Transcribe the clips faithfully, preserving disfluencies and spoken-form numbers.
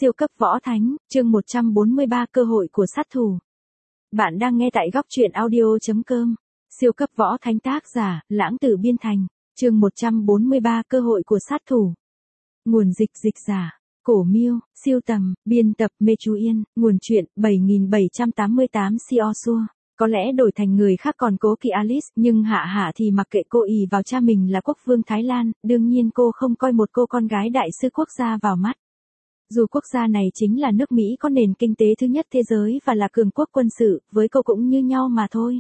Siêu cấp võ thánh, chương một trăm bốn mươi ba cơ hội của sát thủ. Bạn đang nghe tại góc truyện audio chấm com. Siêu cấp võ thánh tác giả, Lãng Tử Biên Thành, chương một trăm bốn mươi ba cơ hội của sát thủ. Nguồn dịch dịch giả, Cổ Miêu, siêu tầm, biên tập Mê Chú Yên, nguồn truyện bảy nghìn bảy trăm tám mươi tám Siosua. Có lẽ đổi thành người khác còn cố kỵ Alice, nhưng Hạ Hạ thì mặc kệ cô ỷ vào cha mình là quốc vương Thái Lan, đương nhiên cô không coi một cô con gái đại sư quốc gia vào mắt. Dù quốc gia này chính là nước Mỹ có nền kinh tế thứ nhất thế giới và là cường quốc quân sự, với cô cũng như nhau mà thôi.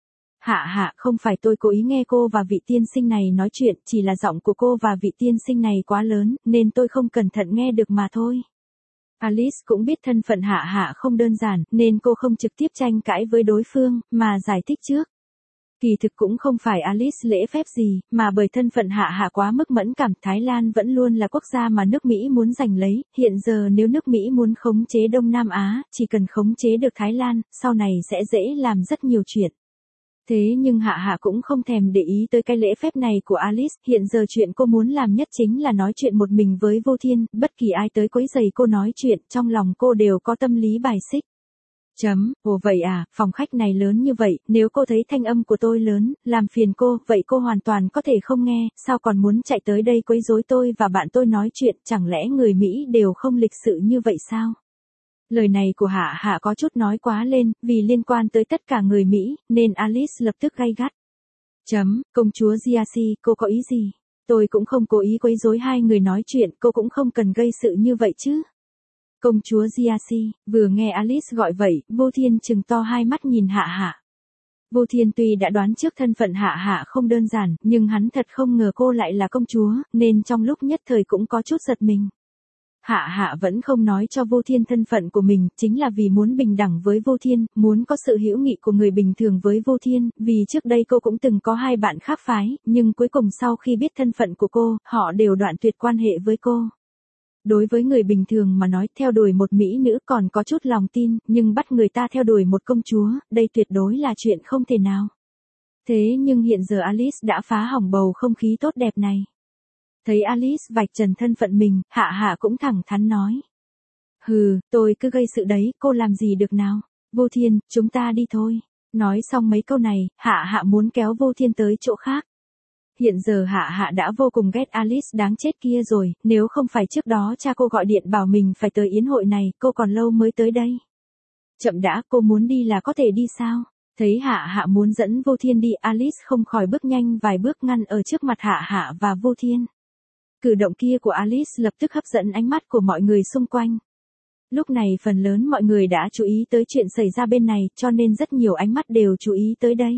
Hạ Hạ, không phải tôi cố ý nghe cô và vị tiên sinh này nói chuyện, chỉ là giọng của cô và vị tiên sinh này quá lớn, nên tôi không cẩn thận nghe được mà thôi. Alice cũng biết thân phận Hạ Hạ không đơn giản, nên cô không trực tiếp tranh cãi với đối phương, mà giải thích trước. Kỳ thực cũng không phải Alice lễ phép gì, mà bởi thân phận Hạ Hạ quá mức mẫn cảm. Thái Lan vẫn luôn là quốc gia mà nước Mỹ muốn giành lấy, hiện giờ nếu nước Mỹ muốn khống chế Đông Nam Á, chỉ cần khống chế được Thái Lan, sau này sẽ dễ làm rất nhiều chuyện. Thế nhưng Hạ Hạ cũng không thèm để ý tới cái lễ phép này của Alice, hiện giờ chuyện cô muốn làm nhất chính là nói chuyện một mình với Vô Thiên, bất kỳ ai tới quấy rầy cô nói chuyện, trong lòng cô đều có tâm lý bài xích. Chấm, ồ vậy à, phòng khách này lớn như vậy, nếu cô thấy thanh âm của tôi lớn, làm phiền cô, vậy cô hoàn toàn có thể không nghe, sao còn muốn chạy tới đây quấy rối tôi và bạn tôi nói chuyện, chẳng lẽ người Mỹ đều không lịch sự như vậy sao? Lời này của Hạ Hạ có chút nói quá lên, vì liên quan tới tất cả người Mỹ, nên Alice lập tức gay gắt. Chấm, công chúa Giaci, cô có ý gì? Tôi cũng không cố ý quấy rối hai người nói chuyện, cô cũng không cần gây sự như vậy chứ. Công chúa Giaci, vừa nghe Alice gọi vậy, Vô Thiên trừng to hai mắt nhìn Hạ Hạ. Vô Thiên tuy đã đoán trước thân phận Hạ Hạ không đơn giản, nhưng hắn thật không ngờ cô lại là công chúa, nên trong lúc nhất thời cũng có chút giật mình. Hạ Hạ vẫn không nói cho Vô Thiên thân phận của mình, chính là vì muốn bình đẳng với Vô Thiên, muốn có sự hữu nghị của người bình thường với Vô Thiên, vì trước đây cô cũng từng có hai bạn khác phái, nhưng cuối cùng sau khi biết thân phận của cô, họ đều đoạn tuyệt quan hệ với cô. Đối với người bình thường mà nói, theo đuổi một mỹ nữ còn có chút lòng tin, nhưng bắt người ta theo đuổi một công chúa, đây tuyệt đối là chuyện không thể nào. Thế nhưng hiện giờ Alice đã phá hỏng bầu không khí tốt đẹp này. Thấy Alice vạch trần thân phận mình, Hạ Hạ cũng thẳng thắn nói. Hừ, tôi cứ gây sự đấy, cô làm gì được nào. Vô Thiên, chúng ta đi thôi. Nói xong mấy câu này, Hạ Hạ muốn kéo Vô Thiên tới chỗ khác. Hiện giờ Hạ Hạ đã vô cùng ghét Alice đáng chết kia rồi, nếu không phải trước đó cha cô gọi điện bảo mình phải tới yến hội này, cô còn lâu mới tới đây. Chậm đã, cô muốn đi là có thể đi sao? Thấy Hạ Hạ muốn dẫn Vô Thiên đi, Alice không khỏi bước nhanh vài bước ngăn ở trước mặt Hạ Hạ và Vô Thiên. Cử động kia của Alice lập tức hấp dẫn ánh mắt của mọi người xung quanh. Lúc này phần lớn mọi người đã chú ý tới chuyện xảy ra bên này, cho nên rất nhiều ánh mắt đều chú ý tới đây.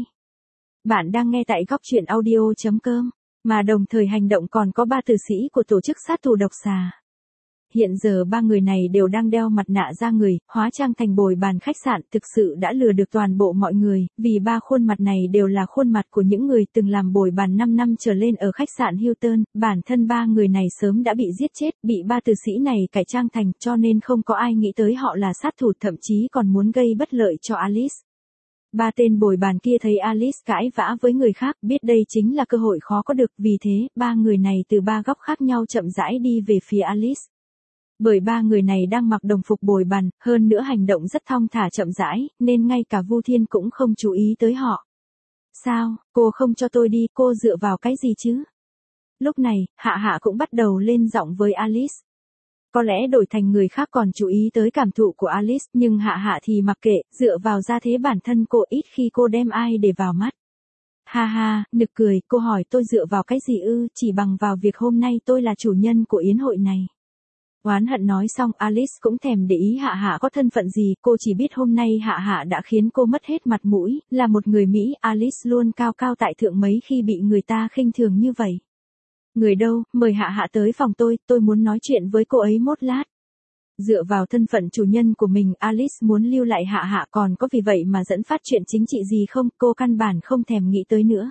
Bạn đang nghe tại góc truyện audio chấm com, mà đồng thời hành động còn có ba tử sĩ của tổ chức sát thủ độc xà. Hiện giờ ba người này đều đang đeo mặt nạ da người, hóa trang thành bồi bàn khách sạn, thực sự đã lừa được toàn bộ mọi người, vì ba khuôn mặt này đều là khuôn mặt của những người từng làm bồi bàn năm năm trở lên ở khách sạn Hilton, bản thân ba người này sớm đã bị giết chết, bị ba tử sĩ này cải trang thành, cho nên không có ai nghĩ tới họ là sát thủ, thậm chí còn muốn gây bất lợi cho Alice. Ba tên bồi bàn kia thấy Alice cãi vã với người khác, biết đây chính là cơ hội khó có được, vì thế, ba người này từ ba góc khác nhau chậm rãi đi về phía Alice. Bởi ba người này đang mặc đồng phục bồi bàn, hơn nữa hành động rất thong thả chậm rãi, nên ngay cả Vô Thiên cũng không chú ý tới họ. Sao, cô không cho tôi đi, cô dựa vào cái gì chứ? Lúc này, Hạ Hạ cũng bắt đầu lên giọng với Alice. Có lẽ đổi thành người khác còn chú ý tới cảm thụ của Alice, nhưng Hạ Hạ thì mặc kệ, dựa vào gia thế bản thân cô, ít khi cô đem ai để vào mắt. Ha ha, nực cười, cô hỏi tôi dựa vào cái gì ư, chỉ bằng vào việc hôm nay tôi là chủ nhân của yến hội này. Oán hận nói xong, Alice cũng thèm để ý Hạ Hạ có thân phận gì, cô chỉ biết hôm nay Hạ Hạ đã khiến cô mất hết mặt mũi, là một người Mỹ, Alice luôn cao cao tại thượng mấy khi bị người ta khinh thường như vậy. Người đâu, mời Hạ Hạ tới phòng tôi, tôi muốn nói chuyện với cô ấy một lát. Dựa vào thân phận chủ nhân của mình, Alice muốn lưu lại Hạ Hạ, còn có vì vậy mà dẫn phát chuyện chính trị gì không, cô căn bản không thèm nghĩ tới nữa.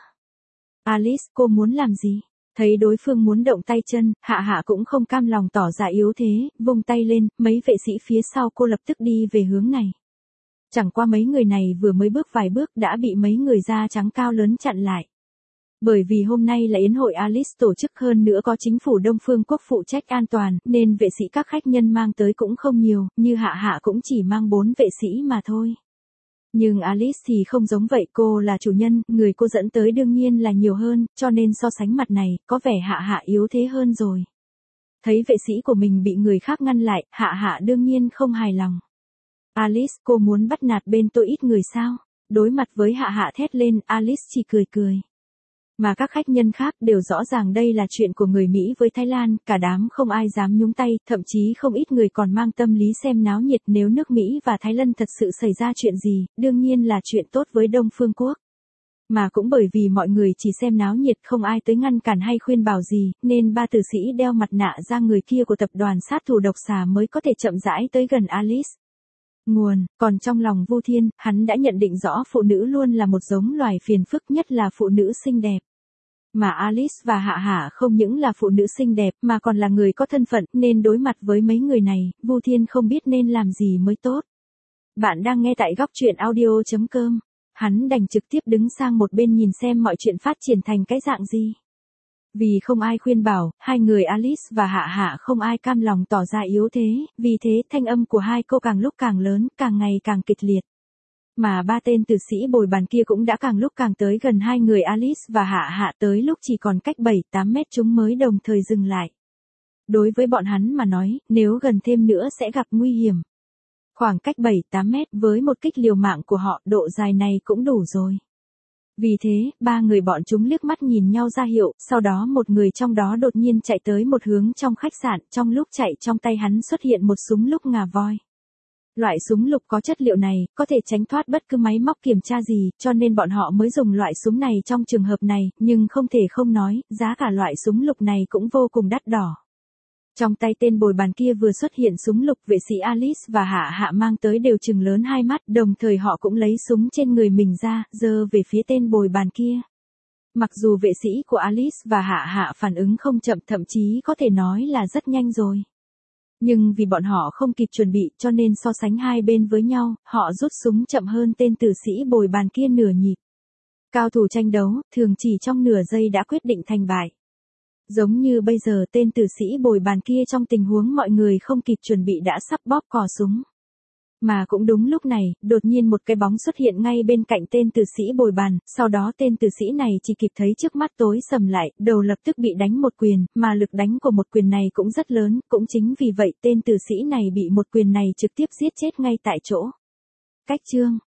Alice, cô muốn làm gì? Thấy đối phương muốn động tay chân, Hạ Hạ cũng không cam lòng tỏ ra yếu thế, vung tay lên, mấy vệ sĩ phía sau cô lập tức đi về hướng này. Chẳng qua mấy người này vừa mới bước vài bước đã bị mấy người da trắng cao lớn chặn lại. Bởi vì hôm nay là yến hội Alice tổ chức, hơn nữa có chính phủ Đông Phương Quốc phụ trách an toàn, nên vệ sĩ các khách nhân mang tới cũng không nhiều, như Hạ Hạ cũng chỉ mang bốn vệ sĩ mà thôi. Nhưng Alice thì không giống vậy, cô là chủ nhân, người cô dẫn tới đương nhiên là nhiều hơn, cho nên so sánh mặt này, có vẻ Hạ Hạ yếu thế hơn rồi. Thấy vệ sĩ của mình bị người khác ngăn lại, Hạ Hạ đương nhiên không hài lòng. Alice, cô muốn bắt nạt bên tôi ít người sao? Đối mặt với Hạ Hạ thét lên, Alice chỉ cười cười. Mà các khách nhân khác đều rõ ràng đây là chuyện của người Mỹ với Thái Lan, cả đám không ai dám nhúng tay, thậm chí không ít người còn mang tâm lý xem náo nhiệt, nếu nước Mỹ và Thái Lan thật sự xảy ra chuyện gì, đương nhiên là chuyện tốt với Đông Phương Quốc. Mà cũng bởi vì mọi người chỉ xem náo nhiệt, không ai tới ngăn cản hay khuyên bảo gì, nên ba tử sĩ đeo mặt nạ da người kia của tập đoàn sát thủ độc xà mới có thể chậm rãi tới gần Alice. Nguồn, còn trong lòng Vu Thiên, hắn đã nhận định rõ phụ nữ luôn là một giống loài phiền phức, nhất là phụ nữ xinh đẹp. Mà Alice và Hạ Hạ không những là phụ nữ xinh đẹp mà còn là người có thân phận, nên đối mặt với mấy người này, Vu Thiên không biết nên làm gì mới tốt. Bạn đang nghe tại góc truyện audio chấm com. Hắn đành trực tiếp đứng sang một bên nhìn xem mọi chuyện phát triển thành cái dạng gì. Vì không ai khuyên bảo, hai người Alice và Hạ Hạ không ai cam lòng tỏ ra yếu thế, vì thế thanh âm của hai cô càng lúc càng lớn, càng ngày càng kịch liệt. Mà ba tên tử sĩ bồi bàn kia cũng đã càng lúc càng tới gần hai người Alice và Hạ Hạ, tới lúc chỉ còn cách bảy tám mét chúng mới đồng thời dừng lại. Đối với bọn hắn mà nói, nếu gần thêm nữa sẽ gặp nguy hiểm. Khoảng cách bảy tám mét với một kích liều mạng của họ, độ dài này cũng đủ rồi. Vì thế, ba người bọn chúng liếc mắt nhìn nhau ra hiệu, sau đó một người trong đó đột nhiên chạy tới một hướng trong khách sạn, trong lúc chạy trong tay hắn xuất hiện một súng lúc ngà voi. Loại súng lục có chất liệu này, có thể tránh thoát bất cứ máy móc kiểm tra gì, cho nên bọn họ mới dùng loại súng này trong trường hợp này, nhưng không thể không nói, giá cả loại súng lục này cũng vô cùng đắt đỏ. Trong tay tên bồi bàn kia vừa xuất hiện súng lục, vệ sĩ Alice và Hạ Hạ mang tới đều trừng lớn hai mắt, đồng thời họ cũng lấy súng trên người mình ra, giơ về phía tên bồi bàn kia. Mặc dù vệ sĩ của Alice và Hạ Hạ phản ứng không chậm, thậm chí có thể nói là rất nhanh rồi. Nhưng vì bọn họ không kịp chuẩn bị, cho nên so sánh hai bên với nhau, họ rút súng chậm hơn tên tử sĩ bồi bàn kia nửa nhịp. Cao thủ tranh đấu, thường chỉ trong nửa giây đã quyết định thành bại. Giống như bây giờ tên tử sĩ bồi bàn kia trong tình huống mọi người không kịp chuẩn bị đã sắp bóp cò súng. Mà cũng đúng lúc này, đột nhiên một cái bóng xuất hiện ngay bên cạnh tên tử sĩ bồi bàn, sau đó tên tử sĩ này chỉ kịp thấy trước mắt tối sầm lại, đầu lập tức bị đánh một quyền, mà lực đánh của một quyền này cũng rất lớn, cũng chính vì vậy tên tử sĩ này bị một quyền này trực tiếp giết chết ngay tại chỗ. Cách chương